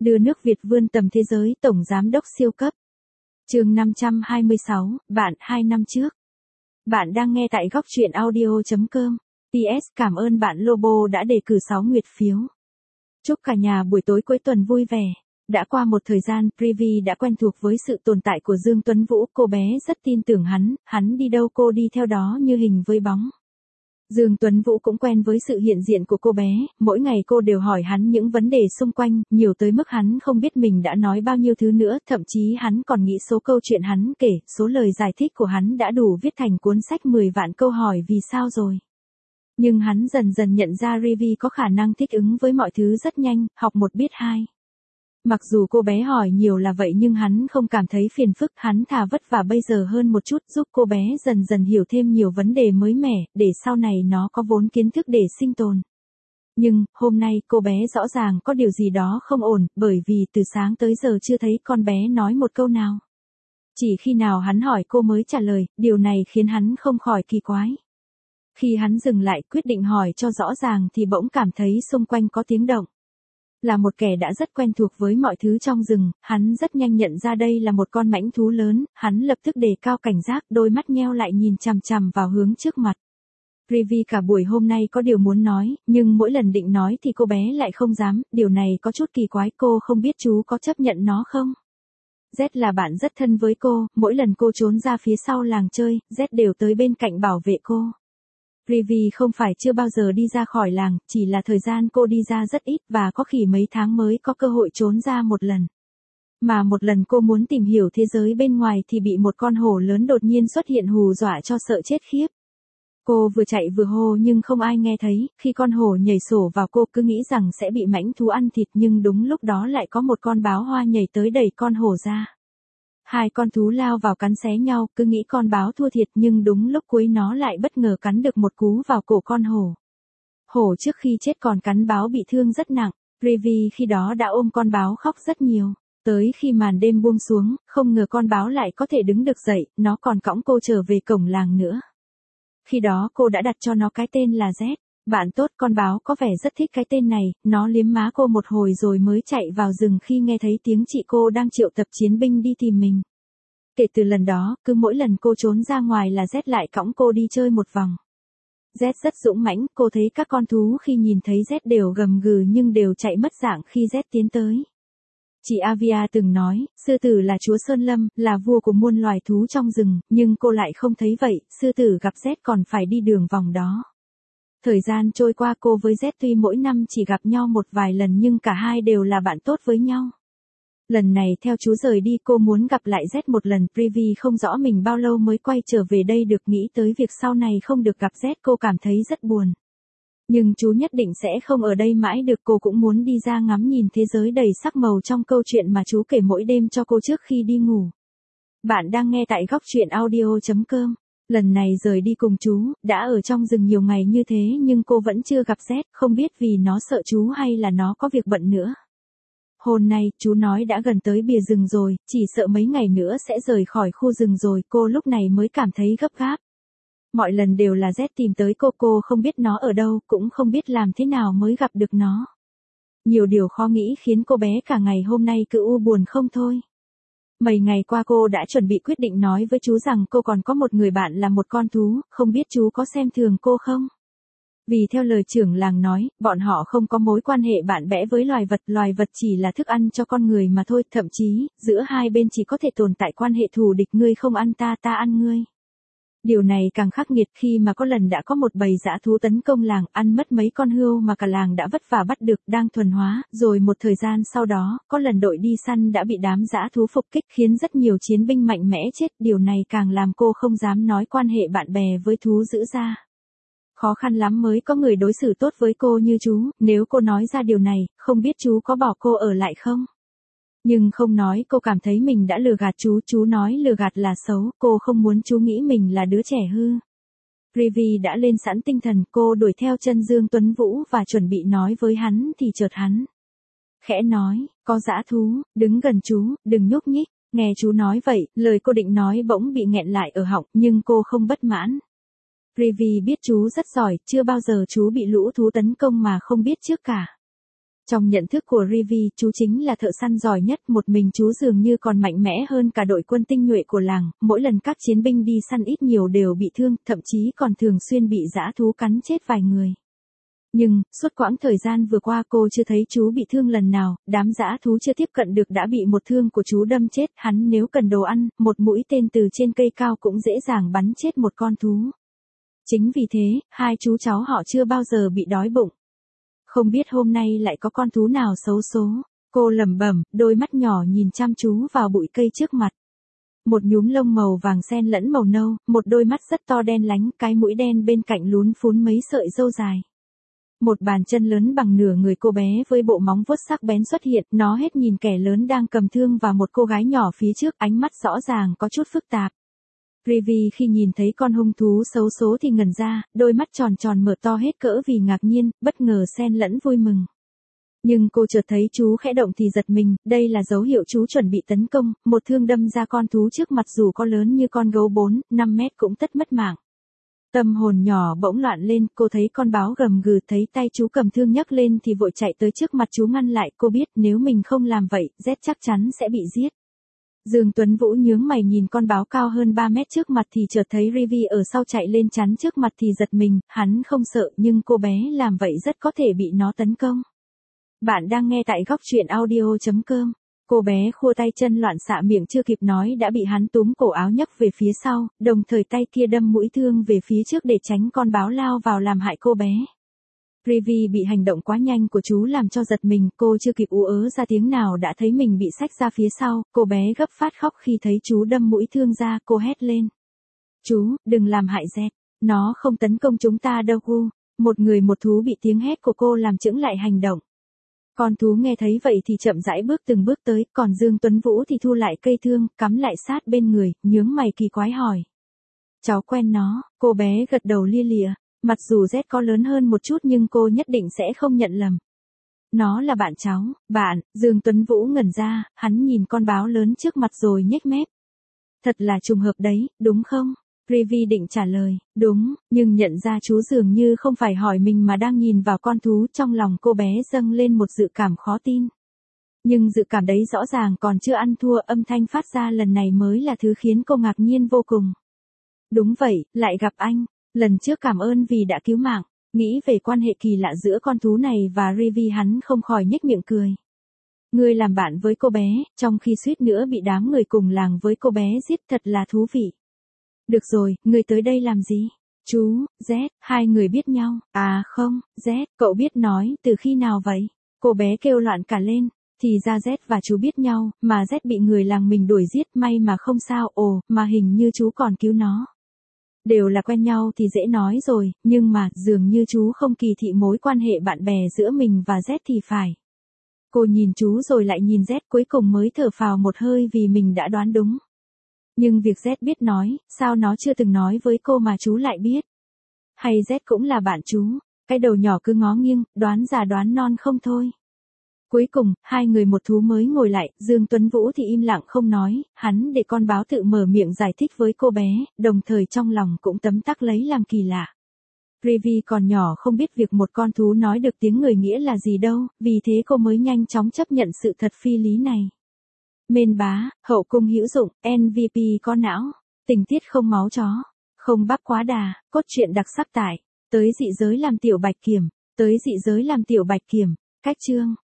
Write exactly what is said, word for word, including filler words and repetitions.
Đưa nước Việt vươn tầm thế giới, tổng giám đốc siêu cấp. Chương năm trăm hai mươi sáu, bạn hai năm trước. Bạn đang nghe tại góc truyện audio chấm com. pê ét Cảm ơn bạn Lobo đã đề cử sáu nguyệt phiếu. Chúc cả nhà buổi tối cuối tuần vui vẻ. Đã qua một thời gian, Privy đã quen thuộc với sự tồn tại của Dương Tuấn Vũ, cô bé rất tin tưởng hắn, hắn đi đâu cô đi theo đó như hình với bóng. Dương Tuấn Vũ cũng quen với sự hiện diện của cô bé, mỗi ngày cô đều hỏi hắn những vấn đề xung quanh, nhiều tới mức hắn không biết mình đã nói bao nhiêu thứ nữa, thậm chí hắn còn nghĩ số câu chuyện hắn kể, số lời giải thích của hắn đã đủ viết thành cuốn sách mười vạn câu hỏi vì sao rồi. Nhưng hắn dần dần nhận ra Rivy có khả năng thích ứng với mọi thứ rất nhanh, học một biết hai. Mặc dù cô bé hỏi nhiều là vậy nhưng hắn không cảm thấy phiền phức, hắn thà vất vả bây giờ hơn một chút giúp cô bé dần dần hiểu thêm nhiều vấn đề mới mẻ, để sau này nó có vốn kiến thức để sinh tồn. Nhưng, hôm nay cô bé rõ ràng có điều gì đó không ổn, bởi vì từ sáng tới giờ chưa thấy con bé nói một câu nào. Chỉ khi nào hắn hỏi cô mới trả lời, điều này khiến hắn không khỏi kỳ quái. Khi hắn dừng lại quyết định hỏi cho rõ ràng thì bỗng cảm thấy xung quanh có tiếng động. Là một kẻ đã rất quen thuộc với mọi thứ trong rừng, hắn rất nhanh nhận ra đây là một con mãnh thú lớn, hắn lập tức đề cao cảnh giác, đôi mắt nheo lại nhìn chằm chằm vào hướng trước mặt. Rivy cả buổi hôm nay có điều muốn nói, nhưng mỗi lần định nói thì cô bé lại không dám, điều này có chút kỳ quái, cô không biết chú có chấp nhận nó không? Z là bạn rất thân với cô, mỗi lần cô trốn ra phía sau làng chơi, Z đều tới bên cạnh bảo vệ cô. Rivy không phải chưa bao giờ đi ra khỏi làng, chỉ là thời gian cô đi ra rất ít và có khi mấy tháng mới có cơ hội trốn ra một lần. Mà một lần cô muốn tìm hiểu thế giới bên ngoài thì bị một con hổ lớn đột nhiên xuất hiện hù dọa cho sợ chết khiếp. Cô vừa chạy vừa hô nhưng không ai nghe thấy, khi con hổ nhảy sổ vào cô cứ nghĩ rằng sẽ bị mãnh thú ăn thịt nhưng đúng lúc đó lại có một con báo hoa nhảy tới đẩy con hổ ra. Hai con thú lao vào cắn xé nhau, cứ nghĩ con báo thua thiệt nhưng đúng lúc cuối nó lại bất ngờ cắn được một cú vào cổ con hổ. Hổ trước khi chết còn cắn báo bị thương rất nặng, Rivy khi đó đã ôm con báo khóc rất nhiều. Tới khi màn đêm buông xuống, không ngờ con báo lại có thể đứng được dậy, nó còn cõng cô trở về cổng làng nữa. Khi đó cô đã đặt cho nó cái tên là Z. Bạn tốt, con báo có vẻ rất thích cái tên này, nó liếm má cô một hồi rồi mới chạy vào rừng khi nghe thấy tiếng chị cô đang triệu tập chiến binh đi tìm mình. Kể từ lần đó, cứ mỗi lần cô trốn ra ngoài là Z lại cõng cô đi chơi một vòng. Z rất dũng mãnh, cô thấy các con thú khi nhìn thấy Z đều gầm gừ nhưng đều chạy mất dạng khi Z tiến tới. Chị Avia từng nói, sư tử là chúa Sơn Lâm, là vua của muôn loài thú trong rừng, nhưng cô lại không thấy vậy, sư tử gặp Z còn phải đi đường vòng đó. Thời gian trôi qua cô với Z tuy mỗi năm chỉ gặp nhau một vài lần nhưng cả hai đều là bạn tốt với nhau. Lần này theo chú rời đi cô muốn gặp lại Z một lần, Privy không rõ mình bao lâu mới quay trở về đây được, nghĩ tới việc sau này không được gặp Z cô cảm thấy rất buồn. Nhưng chú nhất định sẽ không ở đây mãi được, cô cũng muốn đi ra ngắm nhìn thế giới đầy sắc màu trong câu chuyện mà chú kể mỗi đêm cho cô trước khi đi ngủ. Bạn đang nghe tại góc truyện audio chấm com. Lần này rời đi cùng chú, đã ở trong rừng nhiều ngày như thế nhưng cô vẫn chưa gặp Z, không biết vì nó sợ chú hay là nó có việc bận nữa. Hôm nay, chú nói đã gần tới bìa rừng rồi, chỉ sợ mấy ngày nữa sẽ rời khỏi khu rừng rồi, cô lúc này mới cảm thấy gấp gáp. Mọi lần đều là Z tìm tới cô, cô không biết nó ở đâu, cũng không biết làm thế nào mới gặp được nó. Nhiều điều khó nghĩ khiến cô bé cả ngày hôm nay cứ u buồn không thôi. Mấy ngày qua cô đã chuẩn bị quyết định nói với chú rằng cô còn có một người bạn là một con thú, không biết chú có xem thường cô không? Vì theo lời trưởng làng nói, bọn họ không có mối quan hệ bạn bè với loài vật, loài vật chỉ là thức ăn cho con người mà thôi, thậm chí, giữa hai bên chỉ có thể tồn tại quan hệ thù địch, ngươi không ăn ta, ta ăn ngươi. Điều này càng khắc nghiệt khi mà có lần đã có một bầy dã thú tấn công làng, ăn mất mấy con hươu mà cả làng đã vất vả bắt được, đang thuần hóa, rồi một thời gian sau đó, có lần đội đi săn đã bị đám dã thú phục kích khiến rất nhiều chiến binh mạnh mẽ chết, điều này càng làm cô không dám nói quan hệ bạn bè với thú dữ ra. Khó khăn lắm mới có người đối xử tốt với cô như chú, nếu cô nói ra điều này, không biết chú có bỏ cô ở lại không? Nhưng không nói cô cảm thấy mình đã lừa gạt chú, chú nói lừa gạt là xấu, cô không muốn chú nghĩ mình là đứa trẻ hư. Rivy đã lên sẵn tinh thần, cô đuổi theo chân Dương Tuấn Vũ và chuẩn bị nói với hắn thì chợt hắn khẽ nói, có dã thú, đứng gần chú, đừng nhúc nhích. Nghe chú nói vậy, lời cô định nói bỗng bị nghẹn lại ở họng, nhưng cô không bất mãn. Rivy biết chú rất giỏi, chưa bao giờ chú bị lũ thú tấn công mà không biết trước cả. Trong nhận thức của Rivi, chú chính là thợ săn giỏi nhất, một mình chú dường như còn mạnh mẽ hơn cả đội quân tinh nhuệ của làng, mỗi lần các chiến binh đi săn ít nhiều đều bị thương, thậm chí còn thường xuyên bị dã thú cắn chết vài người. Nhưng, suốt quãng thời gian vừa qua cô chưa thấy chú bị thương lần nào, đám dã thú chưa tiếp cận được đã bị một thương của chú đâm chết, hắn nếu cần đồ ăn, một mũi tên từ trên cây cao cũng dễ dàng bắn chết một con thú. Chính vì thế, hai chú cháu họ chưa bao giờ bị đói bụng. Không biết hôm nay lại có con thú nào xấu số, cô lẩm bẩm, đôi mắt nhỏ nhìn chăm chú vào bụi cây trước mặt. Một nhúm lông màu vàng xen lẫn màu nâu, một đôi mắt rất to đen lánh, cái mũi đen bên cạnh lún phún mấy sợi râu dài. Một bàn chân lớn bằng nửa người cô bé với bộ móng vuốt sắc bén xuất hiện, nó hết nhìn kẻ lớn đang cầm thương và một cô gái nhỏ phía trước, ánh mắt rõ ràng có chút phức tạp. Rivi khi nhìn thấy con hung thú xấu số thì ngẩn ra, đôi mắt tròn tròn mở to hết cỡ vì ngạc nhiên, bất ngờ xen lẫn vui mừng. Nhưng cô chợt thấy chú khẽ động thì giật mình, đây là dấu hiệu chú chuẩn bị tấn công, một thương đâm ra con thú trước mặt dù có lớn như con gấu bốn, năm mét cũng tất mất mạng. Tâm hồn nhỏ bỗng loạn lên, cô thấy con báo gầm gừ, thấy tay chú cầm thương nhấc lên thì vội chạy tới trước mặt chú ngăn lại, cô biết nếu mình không làm vậy, Z chắc chắn sẽ bị giết. Dương Tuấn Vũ nhướng mày nhìn con báo cao hơn ba mét trước mặt thì chợt thấy Rivi ở sau chạy lên chắn trước mặt thì giật mình, hắn không sợ nhưng cô bé làm vậy rất có thể bị nó tấn công. Bạn đang nghe tại góc truyện audio chấm com. Cô bé khua tay chân loạn xạ miệng chưa kịp nói đã bị hắn túm cổ áo nhấc về phía sau, đồng thời tay kia đâm mũi thương về phía trước để tránh con báo lao vào làm hại cô bé. Rivi bị hành động quá nhanh của chú làm cho giật mình, cô chưa kịp ú ớ ra tiếng nào đã thấy mình bị xách ra phía sau, cô bé gấp phát khóc khi thấy chú đâm mũi thương ra, cô hét lên. Chú, đừng làm hại Z, nó không tấn công chúng ta đâu gu. Một người một thú bị tiếng hét của cô làm chững lại hành động. Con thú nghe thấy vậy thì chậm rãi bước từng bước tới, còn Dương Tuấn Vũ thì thu lại cây thương, cắm lại sát bên người, nhướng mày kỳ quái hỏi. Cháu quen nó, cô bé gật đầu lia lịa, mặc dù Z có lớn hơn một chút nhưng cô nhất định sẽ không nhận lầm. Nó là bạn cháu, bạn, Dương Tuấn Vũ ngẩn ra, hắn nhìn con báo lớn trước mặt rồi nhếch mép. Thật là trùng hợp đấy, đúng không? Rivi định trả lời, đúng, nhưng nhận ra chú dường như không phải hỏi mình mà đang nhìn vào con thú, trong lòng cô bé dâng lên một dự cảm khó tin. Nhưng dự cảm đấy rõ ràng còn chưa ăn thua, âm thanh phát ra lần này mới là thứ khiến cô ngạc nhiên vô cùng. Đúng vậy, lại gặp anh, lần trước cảm ơn vì đã cứu mạng, nghĩ về quan hệ kỳ lạ giữa con thú này và Rivi hắn không khỏi nhếch miệng cười. Ngươi làm bạn với cô bé, trong khi suýt nữa bị đám người cùng làng với cô bé giết, thật là thú vị. Được rồi, người tới đây làm gì? Chú, Z, hai người biết nhau. À không, Z, cậu biết nói từ khi nào vậy? Cô bé kêu loạn cả lên. Thì ra Z và chú biết nhau, mà Z bị người làng mình đuổi giết, may mà không sao, ồ, mà hình như chú còn cứu nó. Đều là quen nhau thì dễ nói rồi, nhưng mà dường như chú không kỳ thị mối quan hệ bạn bè giữa mình và Z thì phải. Cô nhìn chú rồi lại nhìn Z, cuối cùng mới thở phào một hơi vì mình đã đoán đúng. Nhưng việc Z biết nói, sao nó chưa từng nói với cô mà chú lại biết? Hay Z cũng là bạn chú? Cái đầu nhỏ cứ ngó nghiêng, đoán già đoán non không thôi. Cuối cùng, hai người một thú mới ngồi lại, Dương Tuấn Vũ thì im lặng không nói, hắn để con báo tự mở miệng giải thích với cô bé, đồng thời trong lòng cũng tấm tắc lấy làm kỳ lạ. Rivi còn nhỏ không biết việc một con thú nói được tiếng người nghĩa là gì đâu, vì thế cô mới nhanh chóng chấp nhận sự thật phi lý này. Mên bá, hậu cung hữu dụng, em vê pê có não, tình tiết không máu chó, không bắp quá đà, cốt truyện đặc sắc tải, tới dị giới làm tiểu bạch kiểm, tới dị giới làm tiểu bạch kiểm, cách chương.